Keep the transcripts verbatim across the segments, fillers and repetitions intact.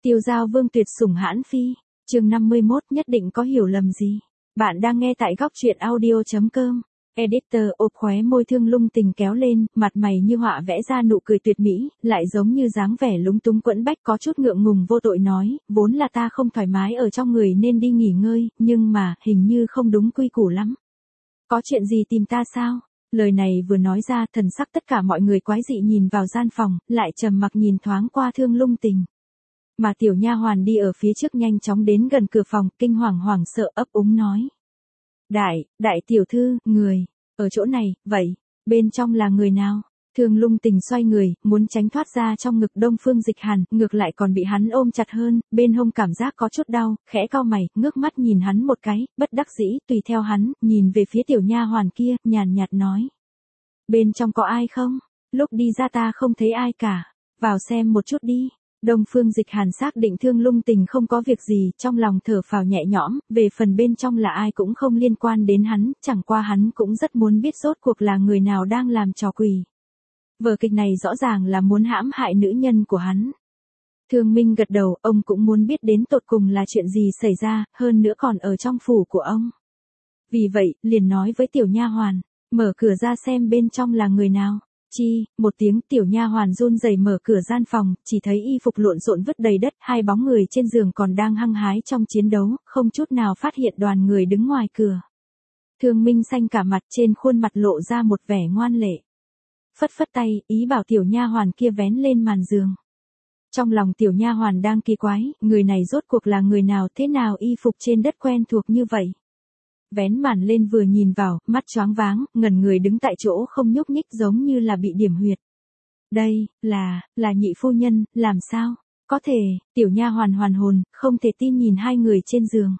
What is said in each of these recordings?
Tiêu Giao Vương tuyệt sủng hãn phi, chương năm mươi mốt nhất định có hiểu lầm gì. Bạn đang nghe tại góc truyện audio chấm com. Editor ộp khóe môi Thương Lung Tình kéo lên, mặt mày như họa vẽ ra nụ cười tuyệt mỹ, lại giống như dáng vẻ lúng túng quẫn bách có chút ngượng ngùng vô tội nói, vốn là ta không thoải mái ở trong người nên đi nghỉ ngơi, nhưng mà, hình như không đúng quy củ lắm. Có chuyện gì tìm ta sao? Lời này vừa nói ra, thần sắc tất cả mọi người quái dị nhìn vào gian phòng, lại trầm mặc nhìn thoáng qua Thương Lung Tình. Mà tiểu nha hoàn đi ở phía trước nhanh chóng đến gần cửa phòng, kinh hoàng hoảng sợ ấp úng nói. Đại, đại tiểu thư, người, ở chỗ này, vậy, bên trong là người nào? Thương Lung Tình xoay người, muốn tránh thoát ra trong ngực Đông Phương Dịch Hàn, ngược lại còn bị hắn ôm chặt hơn, bên hông cảm giác có chút đau, khẽ cau mày, ngước mắt nhìn hắn một cái, bất đắc dĩ, tùy theo hắn, nhìn về phía tiểu nha hoàn kia, nhàn nhạt nói. Bên trong có ai không? Lúc đi ra ta không thấy ai cả, vào xem một chút đi. Đông Phương Dịch Hàn xác định Thương Lung Tình không có việc gì, trong lòng thở phào nhẹ nhõm, về phần bên trong là ai cũng không liên quan đến hắn, chẳng qua hắn cũng rất muốn biết rốt cuộc là người nào đang làm trò quỷ. Vở kịch này rõ ràng là muốn hãm hại nữ nhân của hắn. Thương Minh gật đầu, ông cũng muốn biết đến tột cùng là chuyện gì xảy ra, hơn nữa còn ở trong phủ của ông. Vì vậy, liền nói với tiểu nha hoàn, mở cửa ra xem bên trong là người nào. Chi, một tiếng tiểu nha hoàn run rẩy mở cửa gian phòng, chỉ thấy y phục lộn xộn vứt đầy đất, hai bóng người trên giường còn đang hăng hái trong chiến đấu, không chút nào phát hiện đoàn người đứng ngoài cửa. Thương Minh xanh cả mặt, trên khuôn mặt lộ ra một vẻ ngoan lệ. Phất phất tay, ý bảo tiểu nha hoàn kia vén lên màn giường. Trong lòng tiểu nha hoàn đang kỳ quái, người này rốt cuộc là người nào, thế nào y phục trên đất quen thuộc như vậy. Vén màn lên vừa nhìn vào, mắt choáng váng, ngẩn người đứng tại chỗ không nhúc nhích giống như là bị điểm huyệt. Đây, là, là nhị phu nhân, làm sao? Có thể, tiểu nha hoàn hoàn hồn, không thể tin nhìn hai người trên giường.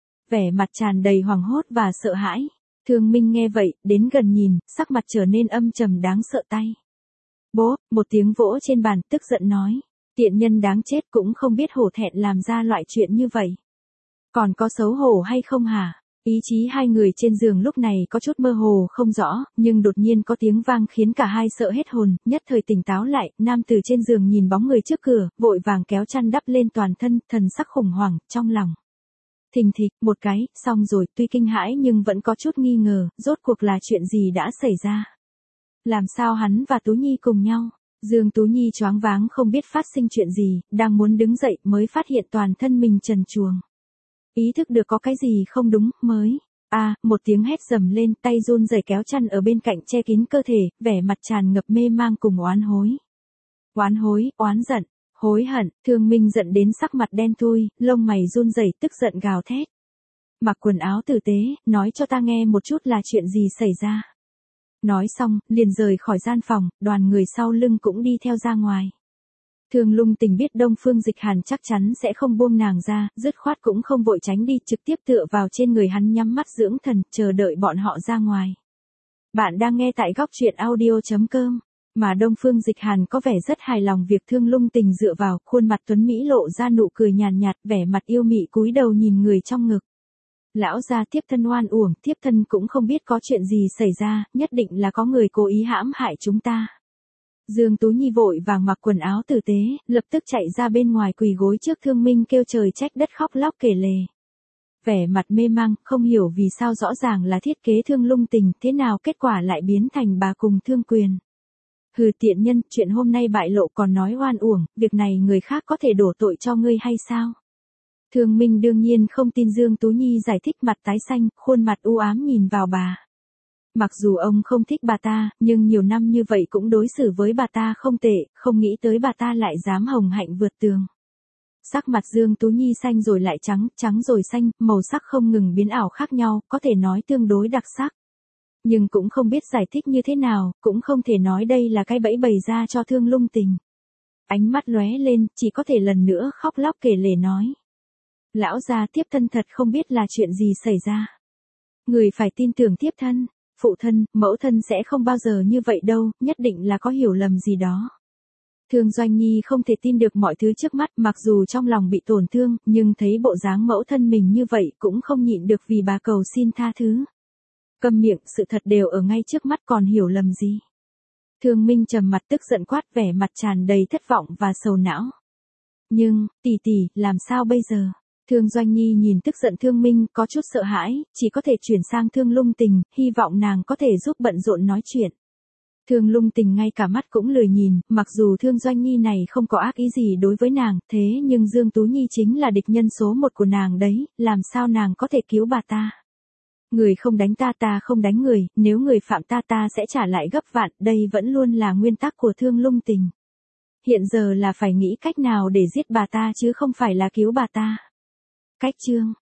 Vẻ mặt tràn đầy hoảng hốt và sợ hãi. Thương Minh nghe vậy, đến gần nhìn, sắc mặt trở nên âm trầm đáng sợ tay. Bố, một tiếng vỗ trên bàn, tức giận nói. Tiện nhân đáng chết cũng không biết hổ thẹn làm ra loại chuyện như vậy. Còn có xấu hổ hay không hả? Ý chí hai người trên giường lúc này có chút mơ hồ không rõ, nhưng đột nhiên có tiếng vang khiến cả hai sợ hết hồn, nhất thời tỉnh táo lại, nam từ trên giường nhìn bóng người trước cửa, vội vàng kéo chăn đắp lên toàn thân, thần sắc khủng hoảng, trong lòng. Thình thịch, một cái, xong rồi, tuy kinh hãi nhưng vẫn có chút nghi ngờ, rốt cuộc là chuyện gì đã xảy ra. Làm sao hắn và Tú Nhi cùng nhau? Dương Tú Nhi choáng váng không biết phát sinh chuyện gì, đang muốn đứng dậy mới phát hiện toàn thân mình trần truồng. Ý thức được có cái gì không đúng, mới. A, à, một tiếng hét dầm lên, tay run rẩy kéo chăn ở bên cạnh che kín cơ thể, vẻ mặt tràn ngập mê mang cùng oán hối. Oán hối, oán giận, hối hận, Thương Minh giận đến sắc mặt đen thui, lông mày run rẩy tức giận gào thét. Mặc quần áo tử tế, nói cho ta nghe một chút là chuyện gì xảy ra. Nói xong, liền rời khỏi gian phòng, đoàn người sau lưng cũng đi theo ra ngoài. Thương Lung Tình biết Đông Phương Dịch Hàn chắc chắn sẽ không buông nàng ra, dứt khoát cũng không vội tránh đi, trực tiếp tựa vào trên người hắn nhắm mắt dưỡng thần, chờ đợi bọn họ ra ngoài. Bạn đang nghe tại góc truyện audio chấm com, mà Đông Phương Dịch Hàn có vẻ rất hài lòng việc Thương Lung Tình dựa vào, khuôn mặt tuấn mỹ lộ ra nụ cười nhàn nhạt, vẻ mặt yêu mị cúi đầu nhìn người trong ngực. Lão gia thiếp thân oan uổng, thiếp thân cũng không biết có chuyện gì xảy ra, nhất định là có người cố ý hãm hại chúng ta. Dương Tú Nhi vội vàng mặc quần áo tử tế, lập tức chạy ra bên ngoài quỳ gối trước Thương Minh kêu trời trách đất khóc lóc kể lể. Vẻ mặt mê mang, không hiểu vì sao rõ ràng là thiết kế Thương Lung Tình, thế nào kết quả lại biến thành bà cùng Thương Quyền. Hừ tiện nhân, chuyện hôm nay bại lộ còn nói oan uổng, việc này người khác có thể đổ tội cho ngươi hay sao? Thương Minh đương nhiên không tin Dương Tú Nhi giải thích, mặt tái xanh, khuôn mặt u ám nhìn vào bà. Mặc dù ông không thích bà ta, nhưng nhiều năm như vậy cũng đối xử với bà ta không tệ, không nghĩ tới bà ta lại dám hồng hạnh vượt tường. Sắc mặt Dương Tú Nhi xanh rồi lại trắng, trắng rồi xanh, màu sắc không ngừng biến ảo khác nhau, có thể nói tương đối đặc sắc. Nhưng cũng không biết giải thích như thế nào, cũng không thể nói đây là cái bẫy bày ra cho Thương Lung Tình. Ánh mắt lóe lên, chỉ có thể lần nữa khóc lóc kể lể nói. Lão gia tiếp thân thật không biết là chuyện gì xảy ra. Người phải tin tưởng tiếp thân. Phụ thân, mẫu thân sẽ không bao giờ như vậy đâu, nhất định là có hiểu lầm gì đó. Thương Doanh Nhi không thể tin được mọi thứ trước mắt, mặc dù trong lòng bị tổn thương, nhưng thấy bộ dáng mẫu thân mình như vậy cũng không nhịn được vì bà cầu xin tha thứ. Câm miệng, sự thật đều ở ngay trước mắt còn hiểu lầm gì. Thương Minh trầm mặt tức giận quát, vẻ mặt tràn đầy thất vọng và sầu não. Nhưng, tỷ tỷ, làm sao bây giờ? Thương Doanh Nhi nhìn tức giận Thương Minh, có chút sợ hãi, chỉ có thể chuyển sang Thương Lung Tình, hy vọng nàng có thể giúp bận rộn nói chuyện. Thương Lung Tình ngay cả mắt cũng lười nhìn, mặc dù Thương Doanh Nhi này không có ác ý gì đối với nàng, thế nhưng Dương Tú Nhi chính là địch nhân số một của nàng đấy, làm sao nàng có thể cứu bà ta? Người không đánh ta ta không đánh người, nếu người phạm ta ta sẽ trả lại gấp vạn, đây vẫn luôn là nguyên tắc của Thương Lung Tình. Hiện giờ là phải nghĩ cách nào để giết bà ta chứ không phải là cứu bà ta. Cách chương